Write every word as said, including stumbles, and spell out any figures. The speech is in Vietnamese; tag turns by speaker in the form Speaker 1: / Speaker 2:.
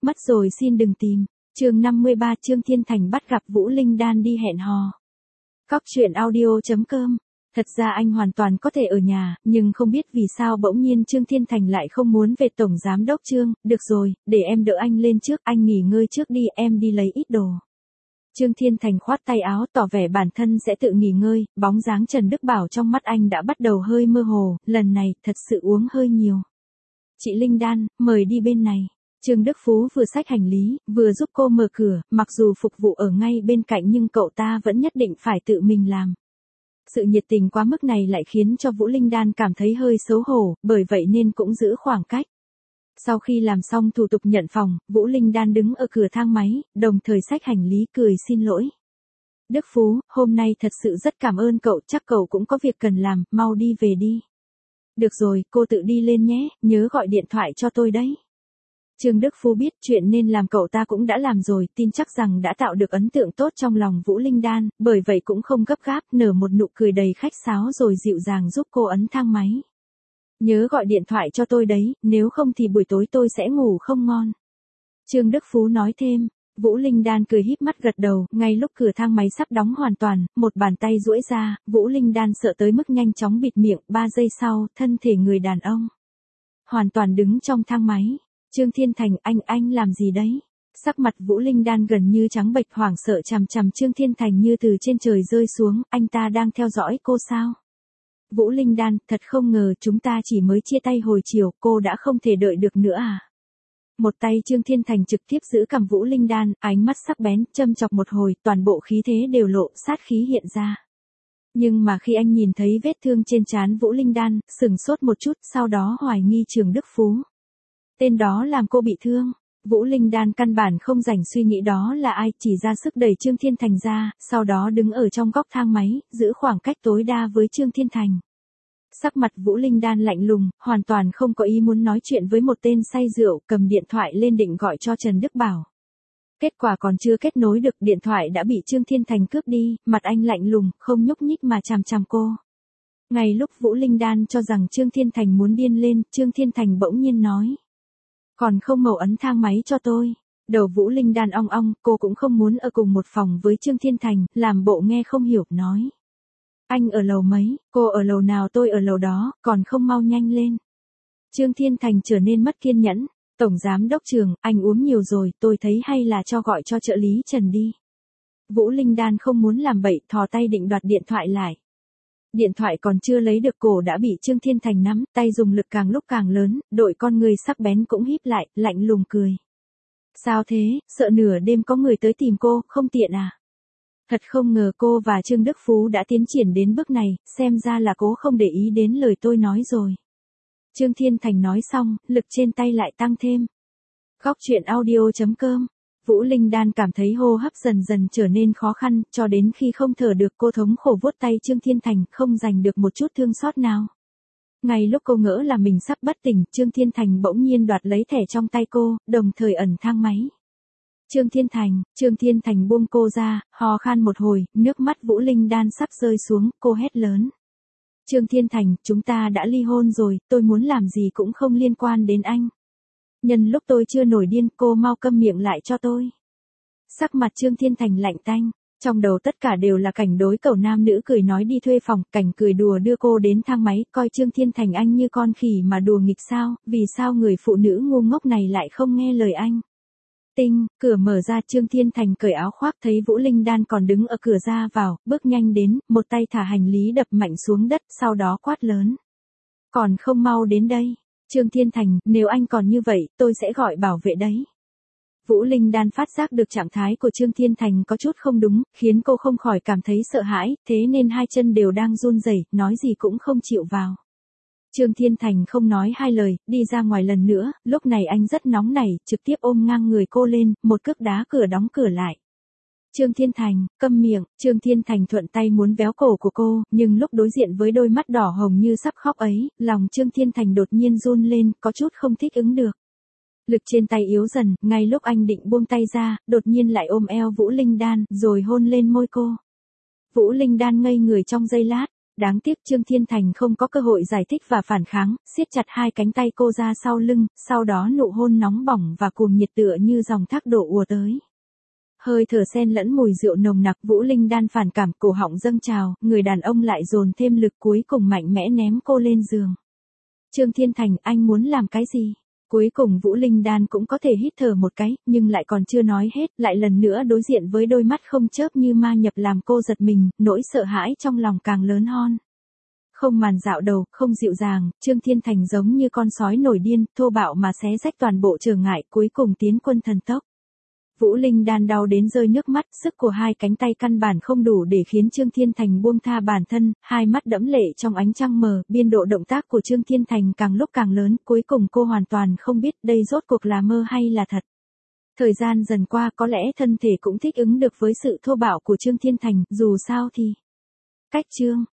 Speaker 1: Mất rồi xin đừng tìm. Chương năm mươi ba, Trương Thiên Thành bắt gặp Vũ Linh Đan đi hẹn hò. Cóc truyện audio chấm com. Thật ra anh hoàn toàn có thể ở nhà, nhưng không biết vì sao bỗng nhiên Trương Thiên Thành lại không muốn về tổng giám đốc Trương. Được rồi, để em đỡ anh lên trước, anh nghỉ ngơi trước đi, em đi lấy ít đồ. Trương Thiên Thành khoát tay áo tỏ vẻ bản thân sẽ tự nghỉ ngơi, bóng dáng Trần Đức Bảo trong mắt anh đã bắt đầu hơi mơ hồ, lần này thật sự uống hơi nhiều. Chị Linh Đan, mời đi bên này. Trương Đức Phú vừa xách hành lý, vừa giúp cô mở cửa, mặc dù phục vụ ở ngay bên cạnh nhưng cậu ta vẫn nhất định phải tự mình làm. Sự nhiệt tình quá mức này lại khiến cho Vũ Linh Đan cảm thấy hơi xấu hổ, bởi vậy nên cũng giữ khoảng cách. Sau khi làm xong thủ tục nhận phòng, Vũ Linh Đan đứng ở cửa thang máy, đồng thời xách hành lý cười xin lỗi. Đức Phú, hôm nay thật sự rất cảm ơn cậu, chắc cậu cũng có việc cần làm, mau đi về đi. Được rồi, cô tự đi lên nhé, nhớ gọi điện thoại cho tôi đấy. Trương Đức Phú biết chuyện nên làm cậu ta cũng đã làm rồi, tin chắc rằng đã tạo được ấn tượng tốt trong lòng Vũ Linh Đan, bởi vậy cũng không gấp gáp, nở một nụ cười đầy khách sáo rồi dịu dàng giúp cô ấn thang máy. Nhớ gọi điện thoại cho tôi đấy, nếu không thì buổi tối tôi sẽ ngủ không ngon. Trương Đức Phú nói thêm. Vũ Linh Đan cười híp mắt gật đầu, ngay lúc cửa thang máy sắp đóng hoàn toàn, một bàn tay duỗi ra, Vũ Linh Đan sợ tới mức nhanh chóng bịt miệng, ba giây sau, thân thể người đàn ông hoàn toàn đứng trong thang máy. Trương Thiên Thành, anh, anh làm gì đấy? Sắc mặt Vũ Linh Đan gần như trắng bệch, hoảng sợ chằm chằm Trương Thiên Thành như từ trên trời rơi xuống, anh ta đang theo dõi cô sao? Vũ Linh Đan, thật không ngờ chúng ta chỉ mới chia tay hồi chiều, cô đã không thể đợi được nữa à? Một tay Trương Thiên Thành trực tiếp giữ cằm Vũ Linh Đan, ánh mắt sắc bén, châm chọc một hồi, toàn bộ khí thế đều lộ, sát khí hiện ra. Nhưng mà khi anh nhìn thấy vết thương trên trán Vũ Linh Đan, sừng sốt một chút, sau đó hoài nghi Trương Đức Phú. Tên đó làm cô bị thương. Vũ Linh Đan căn bản không rảnh suy nghĩ đó là ai, chỉ ra sức đẩy Trương Thiên Thành ra, sau đó đứng ở trong góc thang máy, giữ khoảng cách tối đa với Trương Thiên Thành. Sắc mặt Vũ Linh Đan lạnh lùng, hoàn toàn không có ý muốn nói chuyện với một tên say rượu, cầm điện thoại lên định gọi cho Trần Đức Bảo. Kết quả còn chưa kết nối được, điện thoại đã bị Trương Thiên Thành cướp đi, mặt anh lạnh lùng, không nhúc nhích mà chằm chằm cô. Ngay lúc Vũ Linh Đan cho rằng Trương Thiên Thành muốn điên lên, Trương Thiên Thành bỗng nhiên nói. Còn không mau ấn thang máy cho tôi. Đầu Vũ Linh Đan ong ong, cô cũng không muốn ở cùng một phòng với Trương Thiên Thành, làm bộ nghe không hiểu, nói. Anh ở lầu mấy, cô ở lầu nào, tôi ở lầu đó, còn không mau nhanh lên. Trương Thiên Thành trở nên mất kiên nhẫn. Tổng giám đốc Trường, anh uống nhiều rồi, tôi thấy hay là cho gọi cho trợ lý Trần đi. Vũ Linh Đan không muốn làm bậy, thò tay định đoạt điện thoại lại. Điện thoại còn chưa lấy được, cổ đã bị Trương Thiên Thành nắm, tay dùng lực càng lúc càng lớn, đội con người sắc bén cũng híp lại, lạnh lùng cười. Sao thế, sợ nửa đêm có người tới tìm cô, không tiện à? Thật không ngờ cô và Trương Đức Phú đã tiến triển đến bước này, xem ra là cố không để ý đến lời tôi nói rồi. Trương Thiên Thành nói xong, lực trên tay lại tăng thêm. Cóc truyện audio chấm com. Vũ Linh Đan cảm thấy hô hấp dần dần trở nên khó khăn, cho đến khi không thở được cô thống khổ vuốt tay Trương Thiên Thành, không giành được một chút thương xót nào. Ngay lúc cô ngỡ là mình sắp bất tỉnh, Trương Thiên Thành bỗng nhiên đoạt lấy thẻ trong tay cô, đồng thời ẩn thang máy. Trương Thiên Thành, Trương Thiên Thành buông cô ra, hò khan một hồi, nước mắt Vũ Linh Đan sắp rơi xuống, cô hét lớn. Trương Thiên Thành, chúng ta đã ly hôn rồi, tôi muốn làm gì cũng không liên quan đến anh. Nhân lúc tôi chưa nổi điên, cô mau câm miệng lại cho tôi. Sắc mặt Trương Thiên Thành lạnh tanh, trong đầu tất cả đều là cảnh đối cẩu nam nữ cười nói đi thuê phòng, cảnh cười đùa đưa cô đến thang máy, coi Trương Thiên Thành anh như con khỉ mà đùa nghịch sao, vì sao người phụ nữ ngu ngốc này lại không nghe lời anh. Tinh, cửa mở ra, Trương Thiên Thành cởi áo khoác thấy Vũ Linh Đan còn đứng ở cửa ra vào, bước nhanh đến, một tay thả hành lý đập mạnh xuống đất, sau đó quát lớn. Còn không mau đến đây. Trương Thiên Thành, nếu anh còn như vậy, tôi sẽ gọi bảo vệ đấy. Vũ Linh Đan phát giác được trạng thái của Trương Thiên Thành có chút không đúng, khiến cô không khỏi cảm thấy sợ hãi, thế nên hai chân đều đang run rẩy, nói gì cũng không chịu vào. Trương Thiên Thành không nói hai lời, đi ra ngoài lần nữa, lúc này anh rất nóng nảy, trực tiếp ôm ngang người cô lên, một cước đá cửa đóng cửa lại. Trương Thiên Thành, câm miệng, Trương Thiên Thành thuận tay muốn véo cổ của cô, nhưng lúc đối diện với đôi mắt đỏ hồng như sắp khóc ấy, lòng Trương Thiên Thành đột nhiên run lên, có chút không thích ứng được. Lực trên tay yếu dần, ngay lúc anh định buông tay ra, đột nhiên lại ôm eo Vũ Linh Đan, rồi hôn lên môi cô. Vũ Linh Đan ngây người trong giây lát, Đáng tiếc Trương Thiên Thành không có cơ hội giải thích và phản kháng, siết chặt hai cánh tay cô ra sau lưng, sau đó nụ hôn nóng bỏng và cuồng nhiệt tựa như dòng thác đổ ùa tới. Hơi thở xen lẫn mùi rượu nồng nặc, Vũ Linh Đan phản cảm, cổ họng dâng trào, người đàn ông lại dồn thêm lực, cuối cùng mạnh mẽ ném cô lên giường. Trương Thiên Thành, anh muốn làm cái gì? Cuối cùng Vũ Linh Đan cũng có thể hít thở một cái, nhưng lại còn chưa nói hết, lại lần nữa đối diện với đôi mắt không chớp như ma nhập làm cô giật mình, nỗi sợ hãi trong lòng càng lớn hơn. Không màn dạo đầu, không dịu dàng, Trương Thiên Thành giống như con sói nổi điên, thô bạo mà xé rách toàn bộ trở ngại, cuối cùng tiến quân thần tốc. Vũ Linh Đan đau đến rơi nước mắt, sức của hai cánh tay căn bản không đủ để khiến Trương Thiên Thành buông tha bản thân, hai mắt đẫm lệ trong ánh trăng mờ, biên độ động tác của Trương Thiên Thành càng lúc càng lớn, cuối cùng cô hoàn toàn không biết đây rốt cuộc là mơ hay là thật. Thời gian dần qua, có lẽ thân thể cũng thích ứng được với sự thô bạo của Trương Thiên Thành, dù sao thì cách Trương